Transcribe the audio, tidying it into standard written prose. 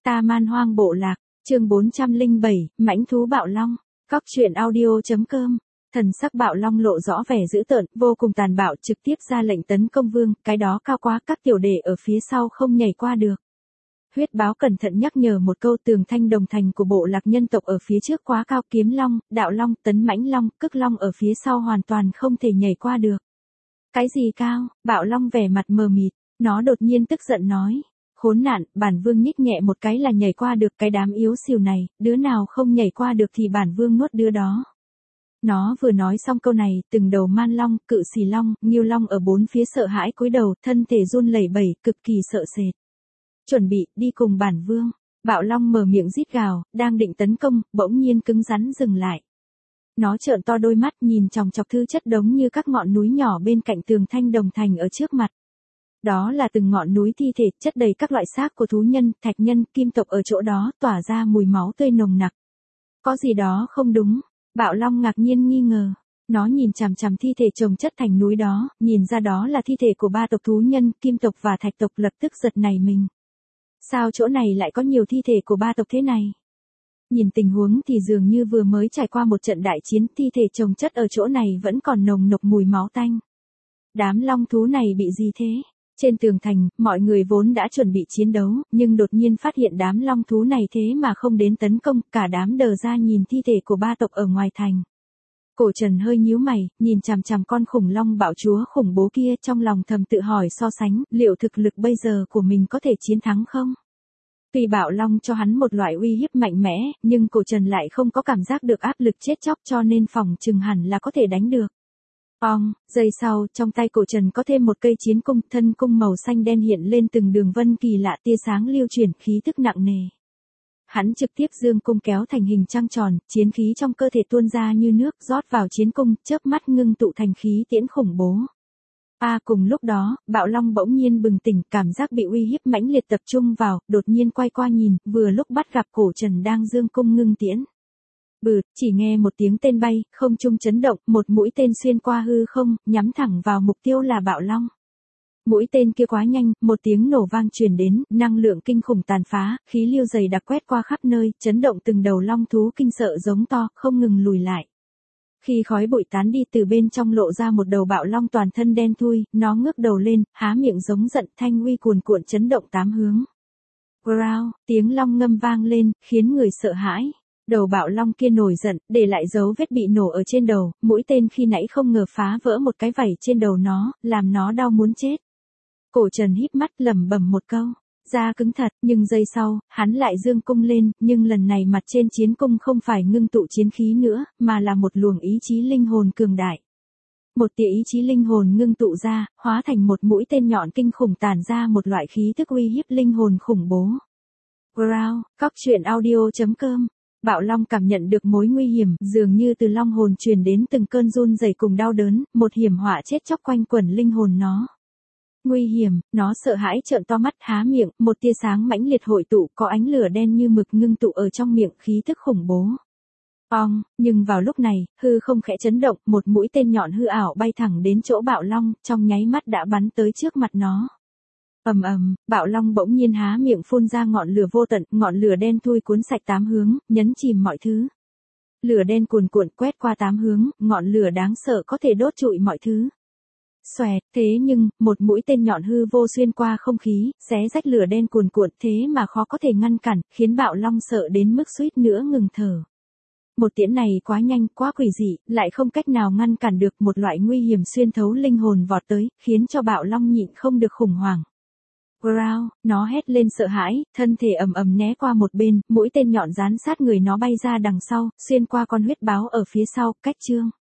Ta Man Hoang Bộ Lạc, chương 407, Mãnh Thú Bạo Long, Cóc truyện audio.com. Thần sắc Bạo Long lộ rõ vẻ dữ tợn, vô cùng tàn bạo, trực tiếp ra lệnh tấn công Vương, cái đó cao quá, các tiểu đệ ở phía sau không nhảy qua được. Huyết báo cẩn thận nhắc nhở một câu, tường thanh đồng thành của bộ lạc nhân tộc ở phía trước quá cao, kiếm long, đạo long, tấn mãnh long, cức long ở phía sau hoàn toàn không thể nhảy qua được. Cái gì cao? Bạo Long vẻ mặt mờ mịt, nó đột nhiên tức giận nói. Khốn nạn, bản vương nhích nhẹ một cái là nhảy qua được, cái đám yếu xìu này, đứa nào không nhảy qua được thì bản vương nuốt đứa đó. Nó vừa nói xong câu này, từng đầu man long, cự xì long, nghiêu long ở bốn phía sợ hãi cúi đầu, thân thể run lẩy bẩy, cực kỳ sợ sệt. Chuẩn bị, đi cùng bản vương. Bạo Long mở miệng rít gào, đang định tấn công, bỗng nhiên cứng rắn dừng lại. Nó trợn to đôi mắt nhìn chòng chọc thứ chất đống như các ngọn núi nhỏ bên cạnh tường thanh đồng thành ở trước mặt. Đó là từng ngọn núi thi thể, chất đầy các loại xác của thú nhân, thạch nhân, kim tộc ở chỗ đó, tỏa ra mùi máu tươi nồng nặc. Có gì đó không đúng, Bạo Long ngạc nhiên nghi ngờ. Nó nhìn chằm chằm thi thể chồng chất thành núi đó, nhìn ra đó là thi thể của ba tộc thú nhân, kim tộc và thạch tộc, lập tức giật nảy mình. Sao chỗ này lại có nhiều thi thể của ba tộc thế này? Nhìn tình huống thì dường như vừa mới trải qua một trận đại chiến, thi thể chồng chất ở chỗ này vẫn còn nồng nộc mùi máu tanh. Đám long thú này bị gì thế? Trên tường thành, mọi người vốn đã chuẩn bị chiến đấu, nhưng đột nhiên phát hiện đám long thú này thế mà không đến tấn công, cả đám đờ ra nhìn thi thể của ba tộc ở ngoài thành. Cổ Trần hơi nhíu mày, nhìn chằm chằm con khủng long bạo chúa khủng bố kia, trong lòng thầm tự hỏi so sánh, liệu thực lực bây giờ của mình có thể chiến thắng không? Tuy Bạo Long cho hắn một loại uy hiếp mạnh mẽ, nhưng Cổ Trần lại không có cảm giác được áp lực chết chóc, cho nên phòng chừng hẳn là có thể đánh được. Giây sau, trong tay Cổ Trần có thêm một cây chiến cung, thân cung màu xanh đen hiện lên từng đường vân kỳ lạ, tia sáng lưu chuyển, khí tức nặng nề. Hắn trực tiếp dương cung kéo thành hình trăng tròn, chiến khí trong cơ thể tuôn ra như nước, rót vào chiến cung, chớp mắt ngưng tụ thành khí tiễn khủng bố. Cùng lúc đó, Bạo Long bỗng nhiên bừng tỉnh, cảm giác bị uy hiếp mãnh liệt tập trung vào, đột nhiên quay qua nhìn, vừa lúc bắt gặp Cổ Trần đang dương cung ngưng tiễn. Bụt, chỉ nghe một tiếng tên bay, không trung chấn động, một mũi tên xuyên qua hư không, nhắm thẳng vào mục tiêu là Bạo Long. Mũi tên kia quá nhanh, một tiếng nổ vang truyền đến, năng lượng kinh khủng tàn phá, khí lưu dày đặc quét qua khắp nơi, chấn động từng đầu long thú kinh sợ giống to, không ngừng lùi lại. Khi khói bụi tán đi, từ bên trong lộ ra một đầu bạo long toàn thân đen thui, nó ngước đầu lên, há miệng giống giận, thanh uy cuồn cuộn chấn động tám hướng. Growl, tiếng long ngâm vang lên, khiến người sợ hãi. Đầu bạo long kia nổi giận, để lại dấu vết bị nổ ở trên đầu, mũi tên khi nãy không ngờ phá vỡ một cái vảy trên đầu nó, làm nó đau muốn chết. Cổ Trần híp mắt lẩm bẩm một câu, da cứng thật, nhưng giây sau, hắn lại dương cung lên, nhưng lần này mặt trên chiến cung không phải ngưng tụ chiến khí nữa, mà là một luồng ý chí linh hồn cường đại. Một tia ý chí linh hồn ngưng tụ ra, hóa thành một mũi tên nhọn kinh khủng tản ra một loại khí tức uy hiếp linh hồn khủng bố. Growl, Cóc truyện audio.com. Bạo Long cảm nhận được mối nguy hiểm, dường như từ long hồn truyền đến từng cơn run rẩy cùng đau đớn, một hiểm họa chết chóc quanh quẩn linh hồn nó. Nguy hiểm, nó sợ hãi trợn to mắt, há miệng, một tia sáng mãnh liệt hội tụ, có ánh lửa đen như mực ngưng tụ ở trong miệng, khí tức khủng bố. Nhưng vào lúc này, hư không khẽ chấn động, một mũi tên nhọn hư ảo bay thẳng đến chỗ Bạo Long, trong nháy mắt đã bắn tới trước mặt nó. Bạo Long bỗng nhiên há miệng phun ra ngọn lửa vô tận, ngọn lửa đen thui cuốn sạch tám hướng, nhấn chìm mọi thứ. Lửa đen cuồn cuộn quét qua tám hướng, ngọn lửa đáng sợ có thể đốt trụi mọi thứ. Xoẹt, thế nhưng, một mũi tên nhọn hư vô xuyên qua không khí, xé rách lửa đen cuồn cuộn, thế mà khó có thể ngăn cản, khiến Bạo Long sợ đến mức suýt nữa ngừng thở. Một tiễn này quá nhanh, quá quỷ dị, lại không cách nào ngăn cản được, một loại nguy hiểm xuyên thấu linh hồn vọt tới, khiến cho Bạo Long nhịn không được khủng hoảng. Growl, nó hét lên sợ hãi, thân thể ầm né qua một bên, mũi tên nhọn dán sát người nó bay ra đằng sau, xuyên qua con huyết báo ở phía sau, cách chương.